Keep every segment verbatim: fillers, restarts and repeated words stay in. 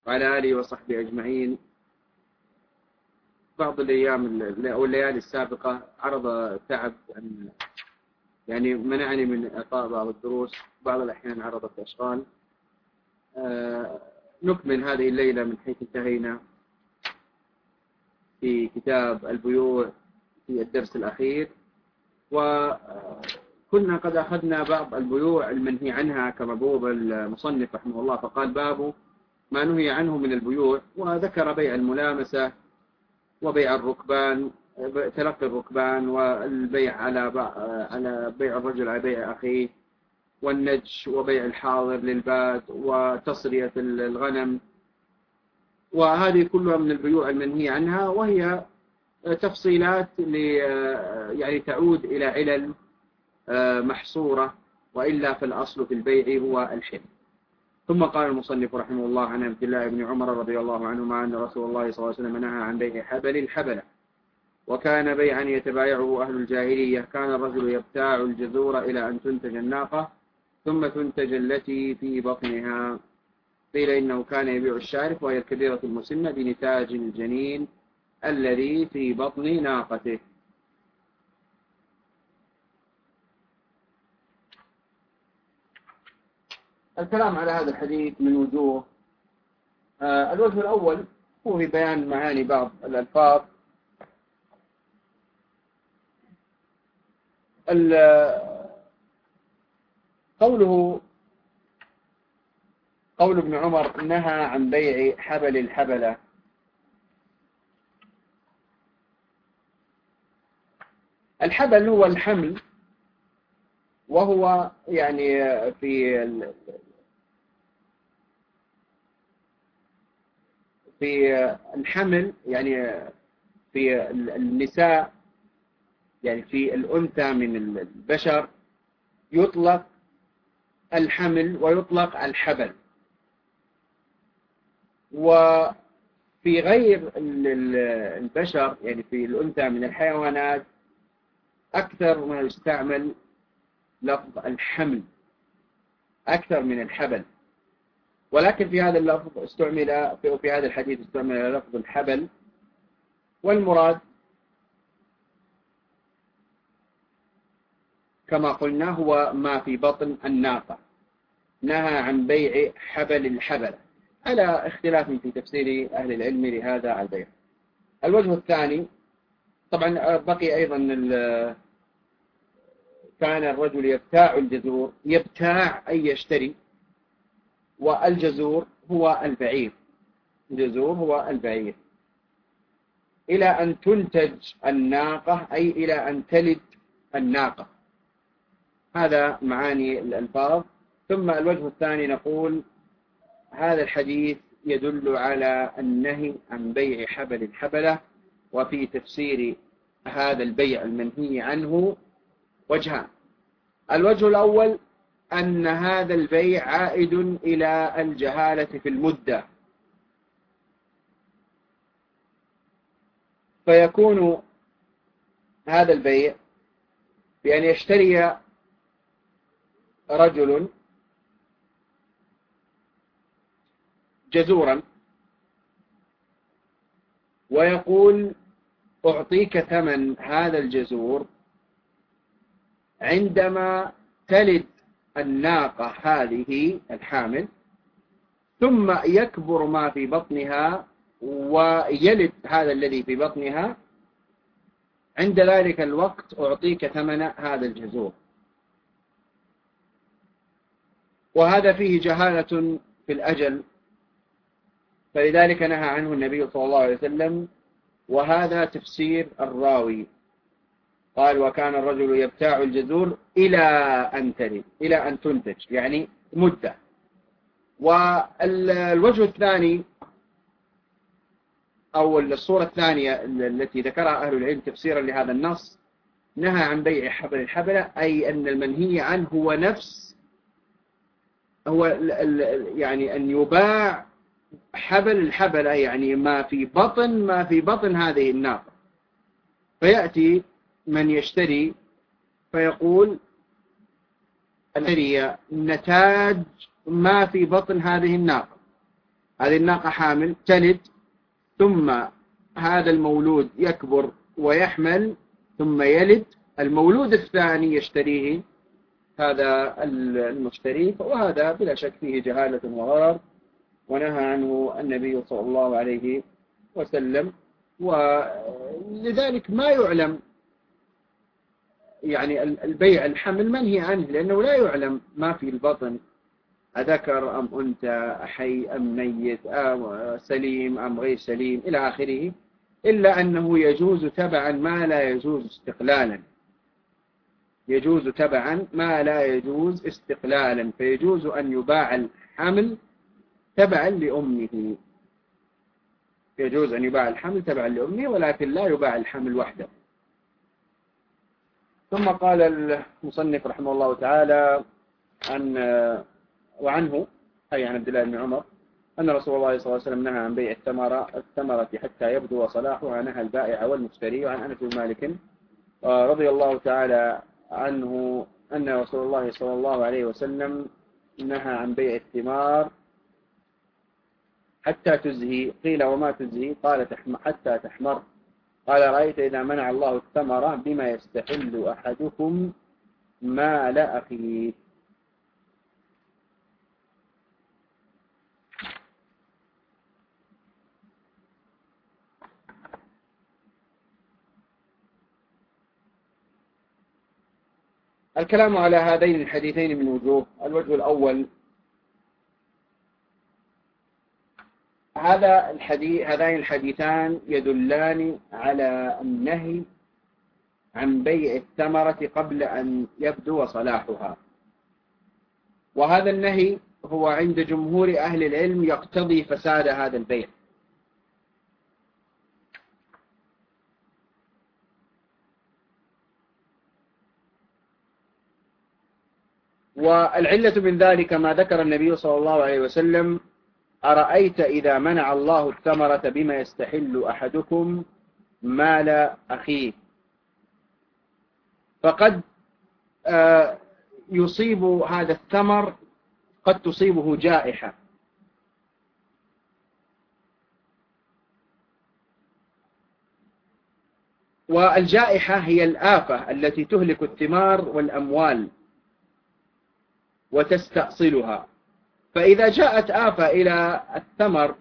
وعلى آله وصحبه أجمعين. بعض الأيام أو الليالي السابقة عرض تعب أن يعني منعني من إعطاء بعض الدروس، بعض الأحيان عرضت أشغال. آه نكمل هذه الليلة من حيث انتهينا في كتاب البيوع في الدرس الأخير، وكنا قد أخذنا بعض البيوع المنهي عنها كما بوب المصنف رحمه الله، فقال باب ما نهي عنه من البيوع، وذكر بيع الملامسة وبيع الركبان، تلقي الركبان، والبيع على على بيع الرجل على بيع أخيه، والنجش وبيع الحاضر للباد، وتصرية الغنم، وهذه كلها من البيوع المنهي عنها، وهي تفصيلات يعني تعود إلى علل محصورة، وإلا فالأصل في البيع هو الحل. ثم قال المصنف رحمه الله عن عبد الله بن عمر رضي الله عنهما أن رسول الله صلى الله عليه وسلم نهى عن بيع حبل الحبلة، وكان بيعا يتبايعه أهل الجاهلية. كان الرجل يبتاع الجذور إلى أن تنتج الناقة ثم تنتج التي في بطنها. قيل إنه كان يبيع الشارف وهي الكبيرة المسنة بنتاج الجنين الذي في بطن ناقته. الكلام على هذا الحديث من وجوه. آه الوجه الأول هو في بيان معاني بعض الألفاظ. قوله قول ابن عمر نهى عن بيع حبل الحبلة، الحبل هو الحمل، وهو يعني في في الحمل يعني في النساء، يعني في الأنثى من البشر يطلق الحمل ويطلق الحبل، وفي غير البشر يعني في الأنثى من الحيوانات أكثر ما يستعمل لفظ الحمل أكثر من الحبل، ولكن في هذا اللفظ استعمل في هذا الحديث استعمل لفظ الحبل، والمراد كما قلنا هو ما في بطن الناقة. نهى عن بيع حبل الحبلة على اختلاف في تفسير أهل العلم لهذا البيع. الوجه الثاني طبعا بقي أيضا كان الرجل يبتاع الجذور، يبتاع أي يشتري، والجزور هو البعير، الجزور هو البعير، إلى أن تنتج الناقة أي إلى أن تلد الناقة. هذا معاني الألفاظ. ثم الوجه الثاني نقول هذا الحديث يدل على النهي عن بيع حبل الحبلة، وفي تفسير هذا البيع المنهي عنه وجهان. الوجه الأول أن هذا البيع عائد إلى الجهالة في المدة، فيكون هذا البيع بأن يشتري رجل جزورا ويقول أعطيك ثمن هذا الجزور عندما تلد الناقة هذه الحامل، ثم يكبر ما في بطنها ويلد هذا الذي في بطنها، عند ذلك الوقت أعطيك ثمن هذا الجزور. وهذا فيه جهالة في الأجل، فلذلك نهى عنه النبي صلى الله عليه وسلم، وهذا تفسير الراوي. قال وكان الرجل يبتاع الجزور إلى أن تلد، إلى أن تنتج، يعني مدة. والوجه الثاني أو الصورة الثانية التي ذكرها أهل العلم تفسيرا لهذا النص، نهى عن بيع حبل الحبلة، أي أن المنهي عنه هو نفس هو يعني أن يباع حبل الحبلة، يعني ما في بطن ما في بطن هذه الناقة. فيأتي من يشتري فيقول الذي نتاج ما في بطن هذه الناقة، هذه الناقة حامل تلد، ثم هذا المولود يكبر ويحمل، ثم يلد المولود الثاني يشتريه هذا المشتري، وهذا بلا شك فيه جهالة وغرر، ونهى عنه النبي صلى الله عليه وسلم. ولذلك ما يعلم يعني البيع الحمل منهي عنه، لأنه لا يعلم ما في البطن، أذكر أم أنثى، حي أم ميت، أم سليم أم غير سليم إلى آخره، إلا أنه يجوز تبعا ما لا يجوز استقلالا، يجوز تبعا ما لا يجوز استقلالا، فيجوز أن يباع الحمل تبعا لأمه، يجوز أن يباع الحمل تبعا لأمه، ولكن لا يباع الحمل وحده. ثم قال المصنف رحمه الله تعالى أن وعنه أي عن عبد الله بن عمر أن رسول الله صلى الله عليه وسلم نهى عن بيع الثمرة الثمرة حتى يبدو صلاحها، نهى البائع والمشتري. وعن أنس بن مالك رضي الله تعالى عنه أن رسول الله صلى الله عليه وسلم نهى عن بيع الثمار حتى تزهي. قيل وما تزهي؟ قال حتى تحمر. قال رأيت إذا منع الله الثمرة بما يستحل أحدكم مال أخيه. الكلام على هذين الحديثين من وجوه. الوجه الأول، هذا الحديث هذين الحديثان يدلان على النهي عن بيع الثمرة قبل أن يبدو صلاحها، وهذا النهي هو عند جمهور أهل العلم يقتضي فساد هذا البيع. والعلة من ذلك ما ذكر النبي صلى الله عليه وسلم: أرأيت إذا منع الله الثمرة بما يستحل أحدكم مال أخيه. فقد يصيب هذا الثمر، قد تصيبه جائحة، والجائحة هي الآفة التي تهلك الثمار والأموال وتستأصلها. فإذا جاءت آفة إلى الثمر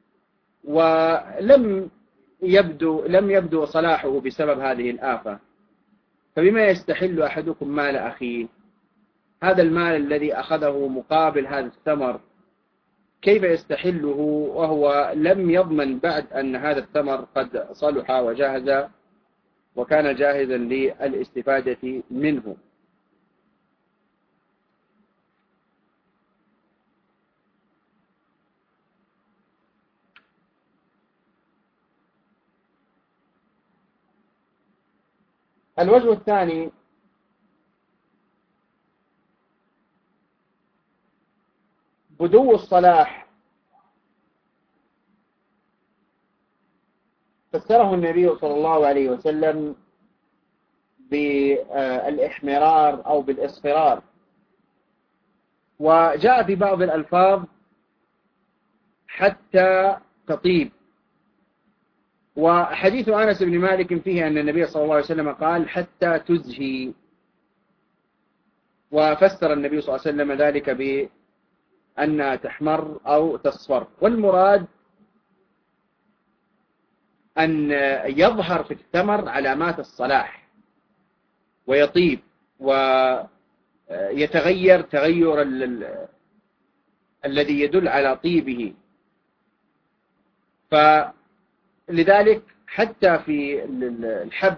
ولم يبدو لم يبدو صلاحه بسبب هذه الآفة، فبما يستحل أحدكم مال أخيه؟ هذا المال الذي أخذه مقابل هذا الثمر كيف يستحله وهو لم يضمن بعد أن هذا الثمر قد صلح وجاهز وكان جاهزا للاستفادة منه؟ الوجه الثاني، بدو الصلاح فسره النبي صلى الله عليه وسلم بالإحمرار أو بالإصفرار، وجاء في بعض الألفاظ حتى تطيب. وحديث أنس بن مالك فيه أن النبي صلى الله عليه وسلم قال حتى تزهي، وفسر النبي صلى الله عليه وسلم ذلك بأنها تحمر أو تصفر. والمراد أن يظهر في الثمر علامات الصلاح ويطيب ويتغير تغير الذي يدل على طيبه. فلذلك حتى في الحب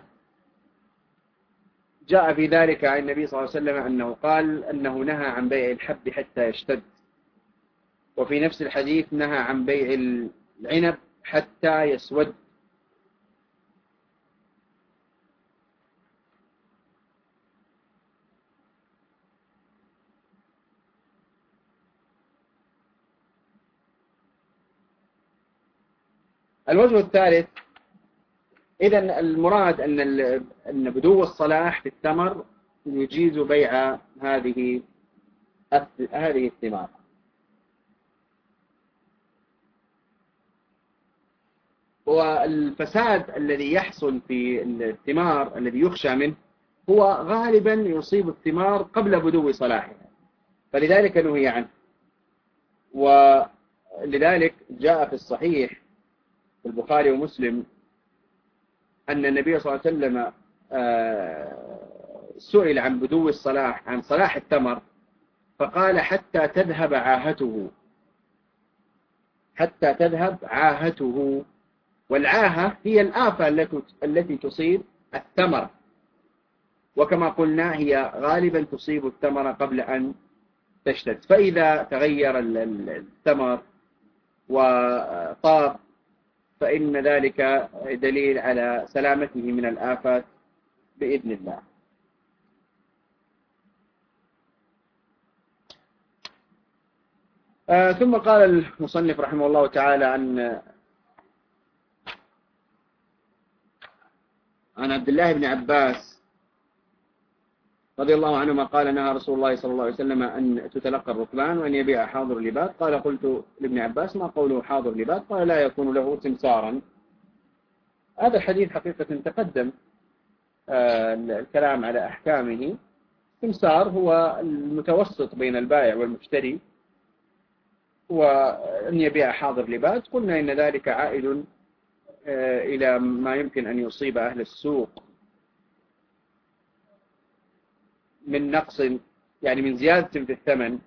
جاء في ذلك عن النبي صلى الله عليه وسلم أنه قال أنه نهى عن بيع الحب حتى يشتد، وفي نفس الحديث نهى عن بيع العنب حتى يسود. الوجه الثالث، إذن المراد أن أن بدو الصلاح في الثمر يجيز بيع هذه هذه الثمار. والفساد الذي يحصل في الثمار الذي يخشى منه هو غالبا يصيب الثمار قبل بدو صلاحها، فلذلك نهي عنه. ولذلك جاء في الصحيح في البخاري ومسلم أن النبي صلى الله عليه وسلم سئل عن بدو الصلاح، عن صلاح التمر، فقال حتى تذهب عاهته، حتى تذهب عاهته. والعاهة هي الآفة التي تصيب الثمر، وكما قلنا هي غالبا تصيب الثمر قبل أن تشتد، فإذا تغير الثمر وطاب فإن ذلك دليل على سلامته من الآفات بإذن الله. آه ثم قال المصنف رحمه الله تعالى عن عن عبد الله بن عباس رضي الله عنهما قال نهى رسول الله صلى الله عليه وسلم أن تتلقى الركبان وأن يبيع حاضر لباد. قال قلت لابن عباس ما قوله حاضر لباد؟ قال لا يكون له سمسارا. هذا الحديث حقيقة تقدم آه الكلام على أحكامه. سمسار هو المتوسط بين البائع والمشتري، وأن يبيع حاضر لباد قلنا إن ذلك عائد آه إلى ما يمكن أن يصيب أهل السوق من نقص، يعني من زيادة في الثمن،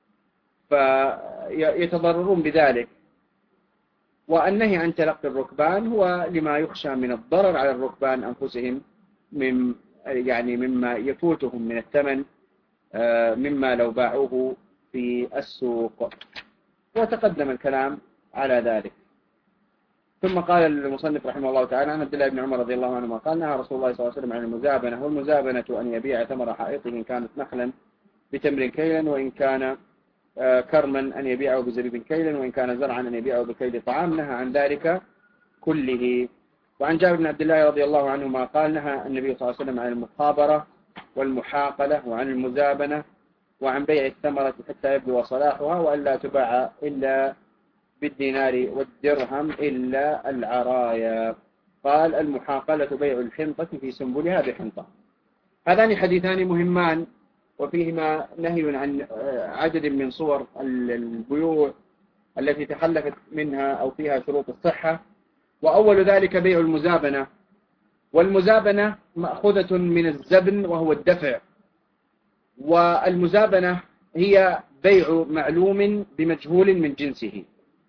فيتضررون بذلك. والنهي عن تلقي الركبان هو لما يخشى من الضرر على الركبان أنفسهم، من يعني مما يفوتهم من الثمن مما لو باعوه في السوق، وتقدم الكلام على ذلك. ثم قال المصنف رحمه الله تعالى عن عبد الله بن عمر رضي الله عنهما قال نهى رسول الله صلى الله عليه وسلم عن المزابنة. والمزابنة أن يبيع ثمر حائطه إن كانت نخلا بتمر كيلا، وإن كان كرما أن يبيعه بزبيب كيلا، وإن كان زرعا أن يبيعه بكيل طعام. نهى عن ذلك كله. وعن جابر بن عبد الله رضي الله عنهما قال نهى النبي صلى الله عليه وسلم عن المخابرة والمحاقلة وعن المزابنة وعن بيع الثمرة حتى يبدو صلاحها، وأن لا تباع إلا بالدينار والدرهم إلا العرايا. قال المحاقلة بيع الحنطة في سنبلها بحنطة. هذان حديثان مهمان وفيهما نهي عن عدد من صور البيوع التي تخلفت منها أو فيها شروط الصحة. وأول ذلك بيع المزابنة، والمزابنة مأخوذة من الزبن وهو الدفع. والمزابنة هي بيع معلوم بمجهول من جنسه،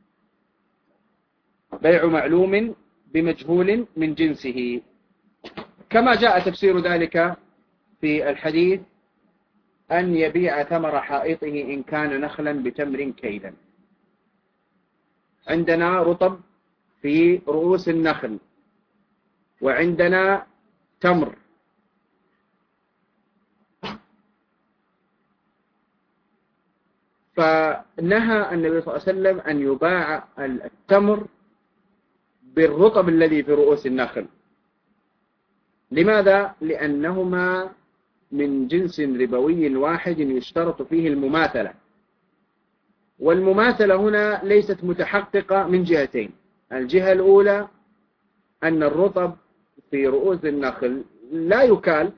بيع معلوم بمجهول من جنسه، كما جاء تفسير ذلك في الحديث أن يبيع ثمر حائطه إن كان نخلا بتمر كيلا. عندنا رطب في رؤوس النخل، وعندنا تمر، فنهى النبي صلى الله عليه وسلم أن يباع التمر بالرطب الذي في رؤوس النخل. لماذا؟ لأنهما من جنس ربوي واحد يشترط فيه المماثلة، والمماثلة هنا ليست متحققة من جهتين. الجهة الأولى أن الرطب في رؤوس النخل لا يكال،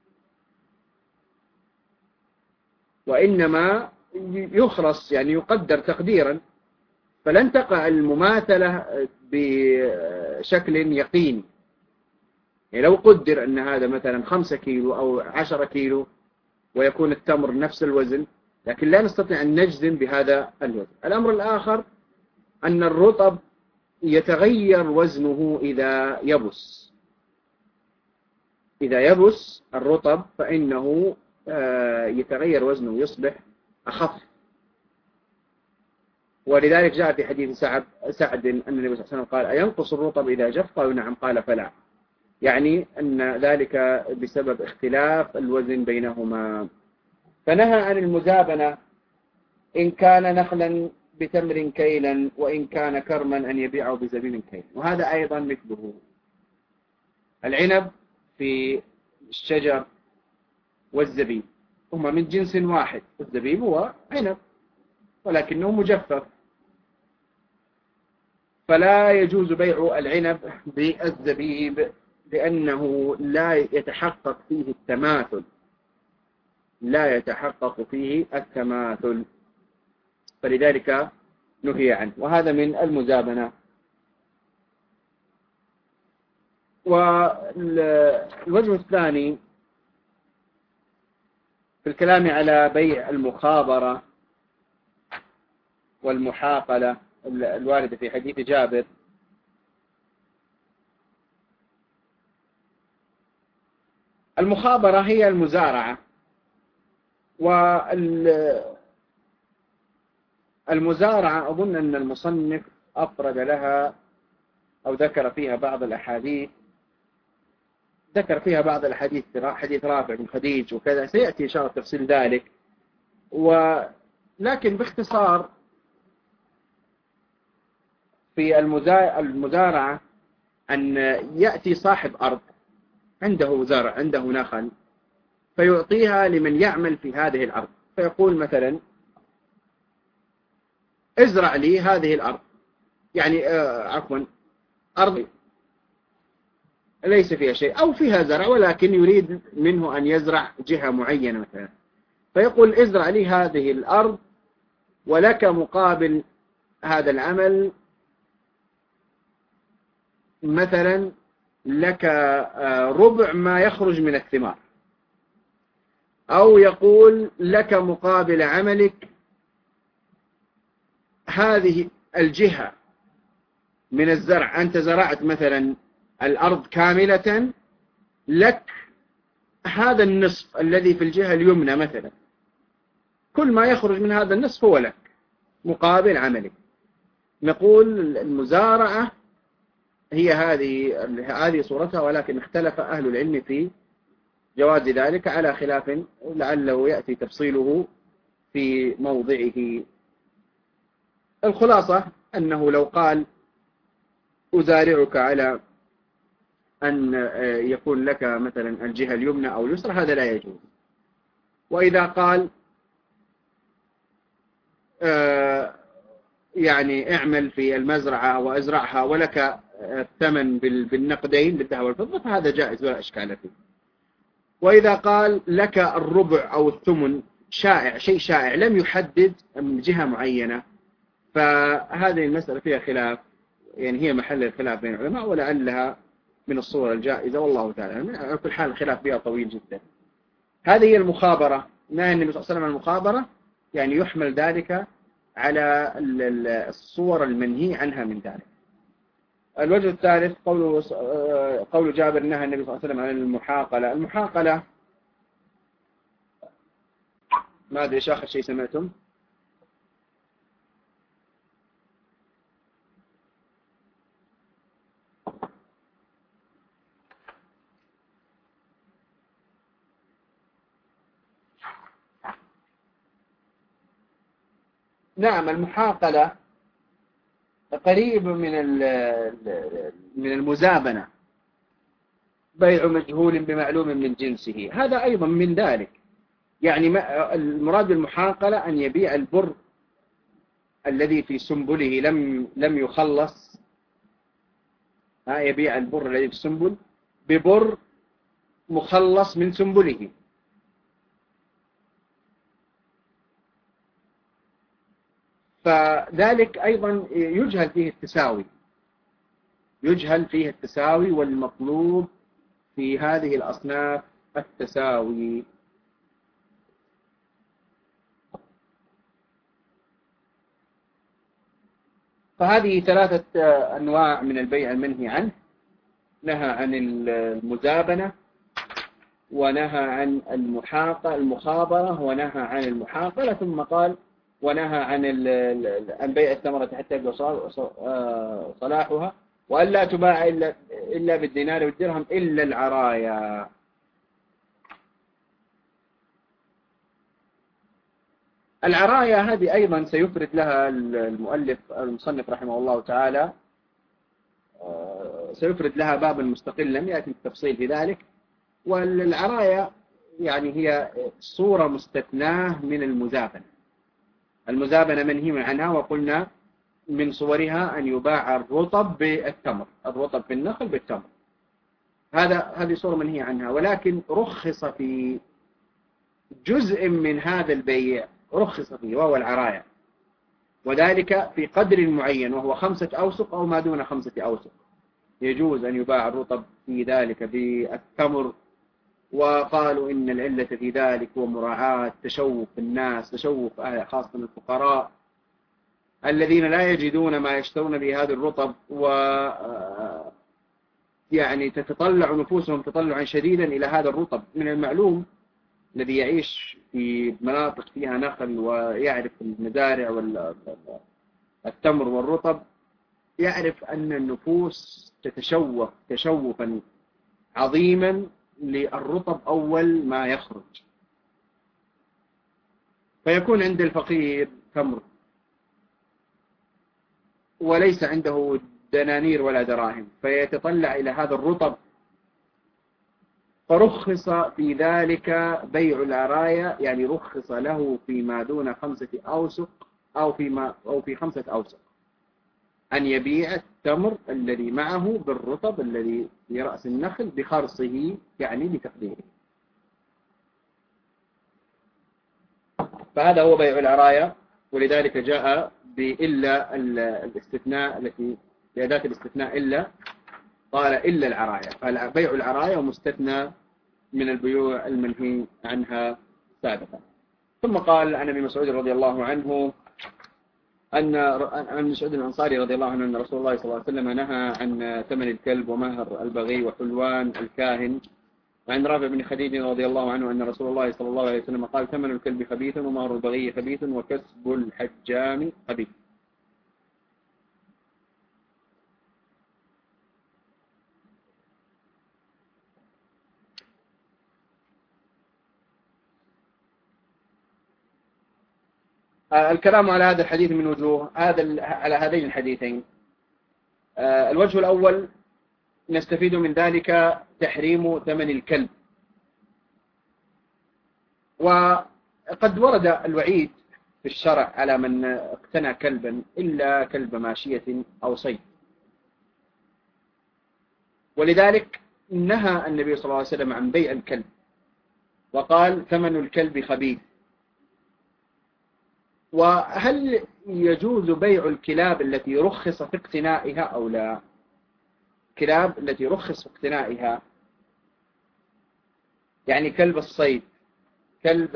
وإنما يخرص، يعني يقدر تقديرا، فلن تقع المماثلة بشكل يقين. يعني لو قدر أن هذا مثلا خمسة كيلو أو عشرة كيلو ويكون التمر نفس الوزن، لكن لا نستطيع أن نجزم بهذا الوزن. الأمر الآخر أن الرطب يتغير وزنه إذا يبس، إذا يبس الرطب فإنه يتغير وزنه، يصبح أخف. ولذلك جاء في حديث سعد سعد أن النبي صلى الله عليه وسلم قال أينقص الرطب إذا جف؟ قالوا نعم. قال فلا، يعني أن ذلك بسبب اختلاف الوزن بينهما. فنهى عن المزابنة إن كان نخلا بتمر كيلا، وإن كان كرما أن يبيعه بزبيب كيلا. وهذا أيضا مثله. العنب في الشجر والزبيب هما من جنس واحد، الزبيب هو عنب ولكنه مجفف، فلا يجوز بيع العنب بالزبيب لأنه لا يتحقق فيه التماثل لا يتحقق فيه التماثل فلذلك نهي عنه، وهذا من المزابنة. والوجه الثاني في الكلام على بيع المخابرة والمحاقلة الواردة في حديث جابر، المخابرة هي المزارعة، والمزارعة أظن أن المصنف أفرد لها أو ذكر فيها بعض الأحاديث ذكر فيها بعض الحديث حديث رافع بن خديج وكذا، سيأتي إن شاء الله تفصيل ذلك. ولكن باختصار في المزارعة أن يأتي صاحب أرض عنده زرع عنده نخل فيعطيها لمن يعمل في هذه الأرض، فيقول مثلا ازرع لي هذه الأرض، يعني آه عفوا أرض ليس فيها شيء أو فيها زرع ولكن يريد منه أن يزرع جهة معينة مثلا، فيقول ازرع لي هذه الأرض ولك مقابل هذا العمل مثلا لك ربع ما يخرج من الثمار، أو يقول لك مقابل عملك هذه الجهة من الزرع، أنت زرعت مثلا الأرض كاملة، لك هذا النصف الذي في الجهة اليمنى مثلا، كل ما يخرج من هذا النصف هو لك مقابل عملك. نقول المزارعة هي هذه هذه صورتها، ولكن اختلف أهل العلم في جواز ذلك على خلاف لعله يأتي تفصيله في موضعه. الخلاصة أنه لو قال أزارعك على أن يكون لك مثلا الجهة اليمنى أو اليسرى هذا لا يجوز. وإذا قال يعني اعمل في المزرعة وازرعها ولك الثمن بالنقدين بالذهب والفضة فهذا جائز ولا إشكال فيه. وإذا قال لك الربع أو الثمن شائع شيء شائع لم يحدد من جهة معينة، فهذه المسألة فيها خلاف، يعني هي محل الخلاف بين العلماء ولعلها من الصور الجائزة والله تعالى. على كل حال الخلاف فيها طويل جدا. هذه هي المخابرة. نهى النبي صلى الله عليه وسلم عن المخابرة، يعني يحمل ذلك على الصور المنهي عنها من ذلك. الوجه الثالث قول قول جابر نهى النبي صلى الله عليه وسلم عن المحاقلة. المحاقلة ما أدري إيش آخر شيء سمعتم؟ نعم، المحاقلة قريب من من المزابنة، بيع مجهول بمعلوم من جنسه، هذا أيضا من ذلك. يعني المراد بالمحاقلة أن يبيع البر الذي في سنبله لم لم يخلص، ها يبيع البر الذي في السنبل ببر مخلص من سنبله. فذلك أيضا يجهل فيه التساوي يجهل فيه التساوي والمطلوب في هذه الأصناف التساوي. فهذه ثلاثة أنواع من البيع المنهي عنه. نهى عن المزابنة، ونهى عن المحاقة المخابرة، ونهى عن المحاقلة، ثم قال ونهى عن عن بيع الثمرة حتى يبدو صلاحها، وأن لا تباع إلا إلا بالدينار والدرهم إلا العرايا. العرايا هذه أيضا سيفرد لها المؤلف المصنف رحمه الله تعالى، سيفرد لها بابا مستقلا يأتي التفصيل في ذلك. والعرايا يعني هي صورة مستثناة من المزابنة. المزابنة منهي عنها، وقلنا من صورها أن يباع الرطب بالتمر، الرطب في النخل بالتمر، هذا هذه صورة منهي عنها. ولكن رخص في جزء من هذا البيع، رخص فيه وهو العراية، وذلك في قدر معين وهو خمسة أوسق أو ما دون خمسة أوسق، يجوز أن يباع الرطب في ذلك بالتمر. وقالوا إن العلة في ذلك هو مراعاة تشوف الناس، تشوف خاصة الفقراء الذين لا يجدون ما يشترون به هذا الرطب، و يعني تتطلع نفوسهم تطلعا شديدا إلى هذا الرطب. من المعلوم الذي يعيش في مناطق فيها نخل ويعرف المزارع والتمر والرطب يعرف أن النفوس تتشوف تشوفا عظيما للرطب أول ما يخرج، فيكون عند الفقير تمر وليس عنده دنانير ولا دراهم، فيتطلع إلى هذا الرطب، فرخص في ذلك بيع العراية، يعني رخص له فيما دون خمسة أوسق أو فيما أو في خمسة أوسق أن يبيع التمر الذي معه بالرطب الذي في رأس النخل بخرصه، يعني بتقديره. فهذا هو بيع العراية، ولذلك جاء بإلا الاستثناء التي بأداة الاستثناء إلا، قال إلا العراية، فبيع العراية مستثنى من البيوع المنهي عنها سابقا. ثم قال عن ابي مسعود رضي الله عنه أن عن مسعود الأنصاري رضي الله عنه أن رسول الله صلى الله عليه وسلم نهى عن ثمن الكلب ومهر البغي وحلوان الكاهن. وعن رافع بن خديج رضي الله عنه أن رسول الله صلى الله عليه وسلم قال ثمن الكلب خبيث ومهر البغي خبيث وكسب الحجام خبيث. الكلام على هذا الحديث من وجوه، هذا على هذين الحديثين. الوجه الأول نستفيد من ذلك تحريم ثمن الكلب، وقد ورد الوعيد في الشرع على من اقتنى كلبا إلا كلب ماشية أو صيد، ولذلك نهى النبي صلى الله عليه وسلم عن بيع الكلب وقال ثمن الكلب خبيث. وهل يجوز بيع الكلاب التي رخص في اقتنائها أو لا؟ كلاب التي رخص في اقتنائها، يعني كلب الصيد، كلب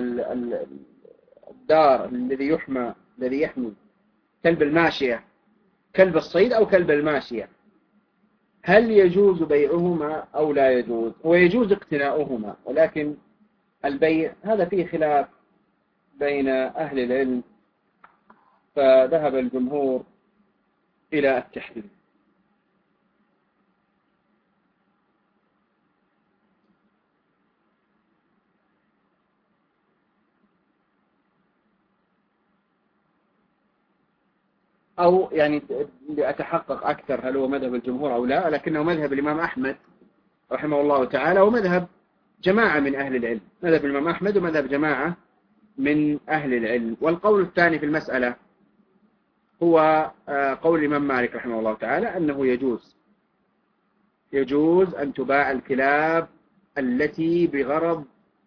الدار الذي يحمى الذي يحمي، كلب الماشية، كلب الصيد أو كلب الماشية، هل يجوز بيعهما أو لا يجوز؟ ويجوز اقتناؤهما، ولكن البيع هذا فيه خلاف بين أهل العلم، فذهب الجمهور إلى التحريم. أو يعني لأتحقق أكثر هل هو مذهب الجمهور أو لا، لكنه مذهب الإمام أحمد رحمه الله تعالى ومذهب جماعة من أهل العلم، مذهب الإمام أحمد ومذهب جماعة من أهل العلم. والقول الثاني في المسألة هو قول الإمام مالك رحمه الله تعالى أنه يجوز يجوز أن تباع الكلاب التي بغرض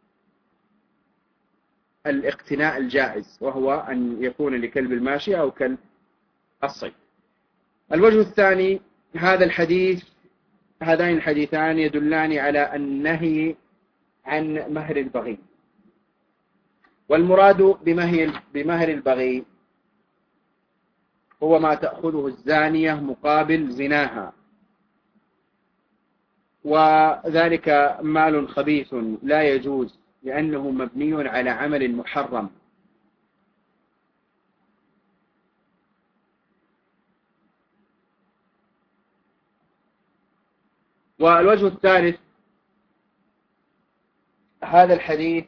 الاقتناء الجائز، وهو أن يكون لكلب الماشي أو كلب الصيد. الوجه الثاني، هذا الحديث هذين الحديثان يدلان على النهي عن مهر البغي، والمراد بمهر البغي هو ما تأخذه الزانية مقابل زناها، وذلك مال خبيث لا يجوز لأنه مبني على عمل محرم. والوجه الثالث، هذا الحديث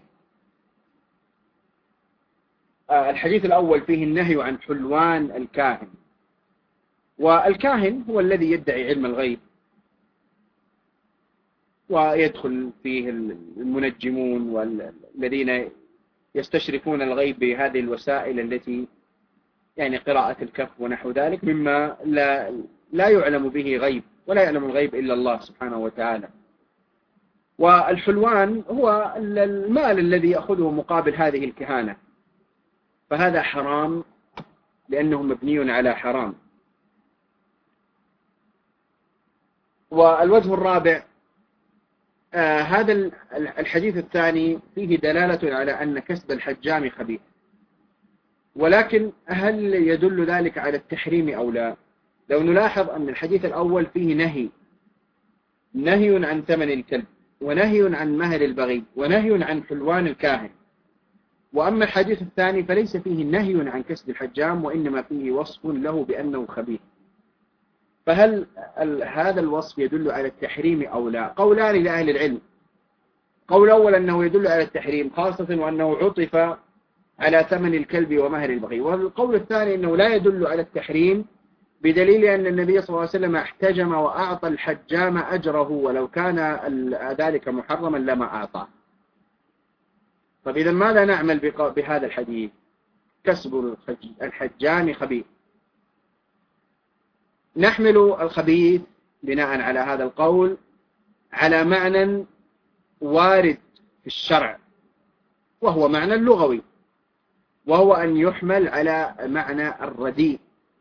الحديث الأول فيه النهي عن حلوان الكاهن، والكاهن هو الذي يدعي علم الغيب، ويدخل فيه المنجمون والذين يستشرفون الغيب بهذه الوسائل التي يعني قراءة الكف ونحو ذلك مما لا, لا يعلم به غيب، ولا يعلم الغيب إلا الله سبحانه وتعالى. والحلوان هو المال الذي يأخذه مقابل هذه الكهانة، فهذا حرام لأنه مبني على حرام. والوجه الرابع، آه هذا الحديث الثاني فيه دلالة على أن كسب الحجام خبيث، ولكن هل يدل ذلك على التحريم أو لا؟ لو نلاحظ أن الحديث الأول فيه نهي نهي عن ثمن الكلب، ونهي عن مهر البغي، ونهي عن حلوان الكاهن. وأما الحديث الثاني فليس فيه نهي عن كسب الحجام، وإنما فيه وصف له بأنه خبيث. فهل هذا الوصف يدل على التحريم أو لا؟ قولان لأهل العلم. قول أول أنه يدل على التحريم، خاصة وأنه عطف على ثمن الكلب ومهر البغي. والقول الثاني أنه لا يدل على التحريم، بدليل أن النبي صلى الله عليه وسلم احتجم وأعطى الحجام أجره، ولو كان ذلك محرما لما أعطاه. طيب إذا ماذا نعمل بهذا الحديث؟ كسب الحجام خبيث. نحمل الخبيث بناء على هذا القول على معنى وارد في الشرع، وهو معنى لغوي، وهو أن يحمل على معنى الرديء،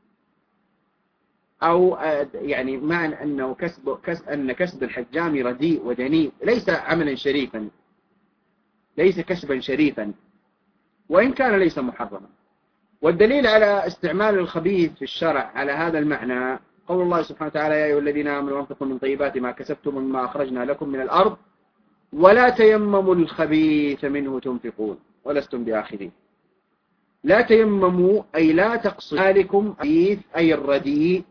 أو يعني معنى أنه كسب كسب أن كسب الحجام رديء ودنيء، ليس عملا شريفا، ليس كسبا شريفا، وإن كان ليس محرما. والدليل على استعمال الخبيث في الشرع على هذا المعنى قول الله سبحانه وتعالى: يا أيها الذين آمنوا أنفقوا من طيبات ما كسبتم مما أخرجنا لكم من الأرض ولا تيمموا الخبيث منه تنفقون ولستم بآخذين. لا تيمموا أي لا تقصدوا ذلكم خبيث أي الرديء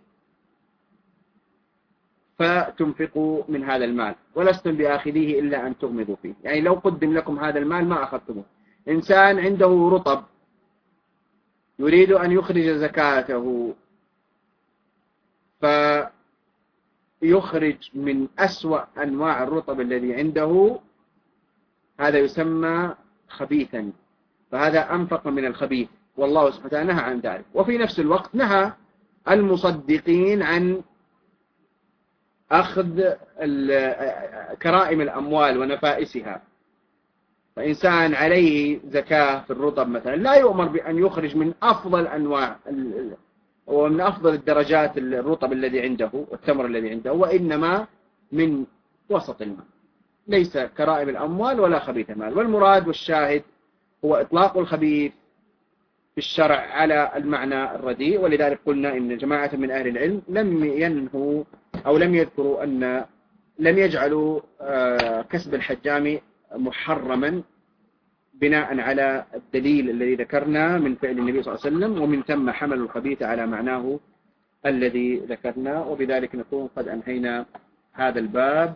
فتنفقوا من هذا المال، ولستم بآخذيه إلا أن تغمضوا فيه. يعني لو قدم لكم هذا المال ما أخذتموه. إنسان عنده رطب يريد أن يخرج زكاته، فيخرج من أسوأ أنواع الرطب الذي عنده، هذا يسمى خبيثا، فهذا أنفق من الخبيث، والله سبحانه وتعالى نهى عن ذلك. وفي نفس الوقت نهى المصدقين عن أخذ كرائم الأموال ونفائسها. فإنسان عليه زكاة في الرطب مثلا لا يؤمر بأن يخرج من أفضل أنواع ومن أفضل الدرجات الرطب الذي عنده والتمر الذي عنده، وإنما من وسط المال، ليس كرائم الأموال ولا خبيث المال. والمراد والشاهد هو إطلاق الخبيث في الشرع على المعنى الرديء. ولذلك قلنا إن جماعة من أهل العلم لم ينهوا أو لم يذكروا أن لم يجعلوا كسب الحجام محرما بناء على الدليل الذي ذكرنا من فعل النبي صلى الله عليه وسلم، ومن ثم حمل الخبيث على معناه الذي ذكرنا. وبذلك نكون قد أنهينا هذا الباب،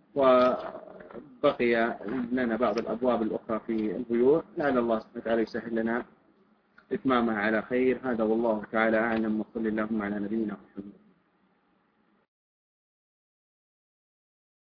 وبقي لنا بعض الأبواب الأخرى في البيوع، لعل الله سبحانه وتعالى يسهل لنا إتمامها على خير. هذا والله تعالى أعلم، وصلى اللهم على نبينا محمد.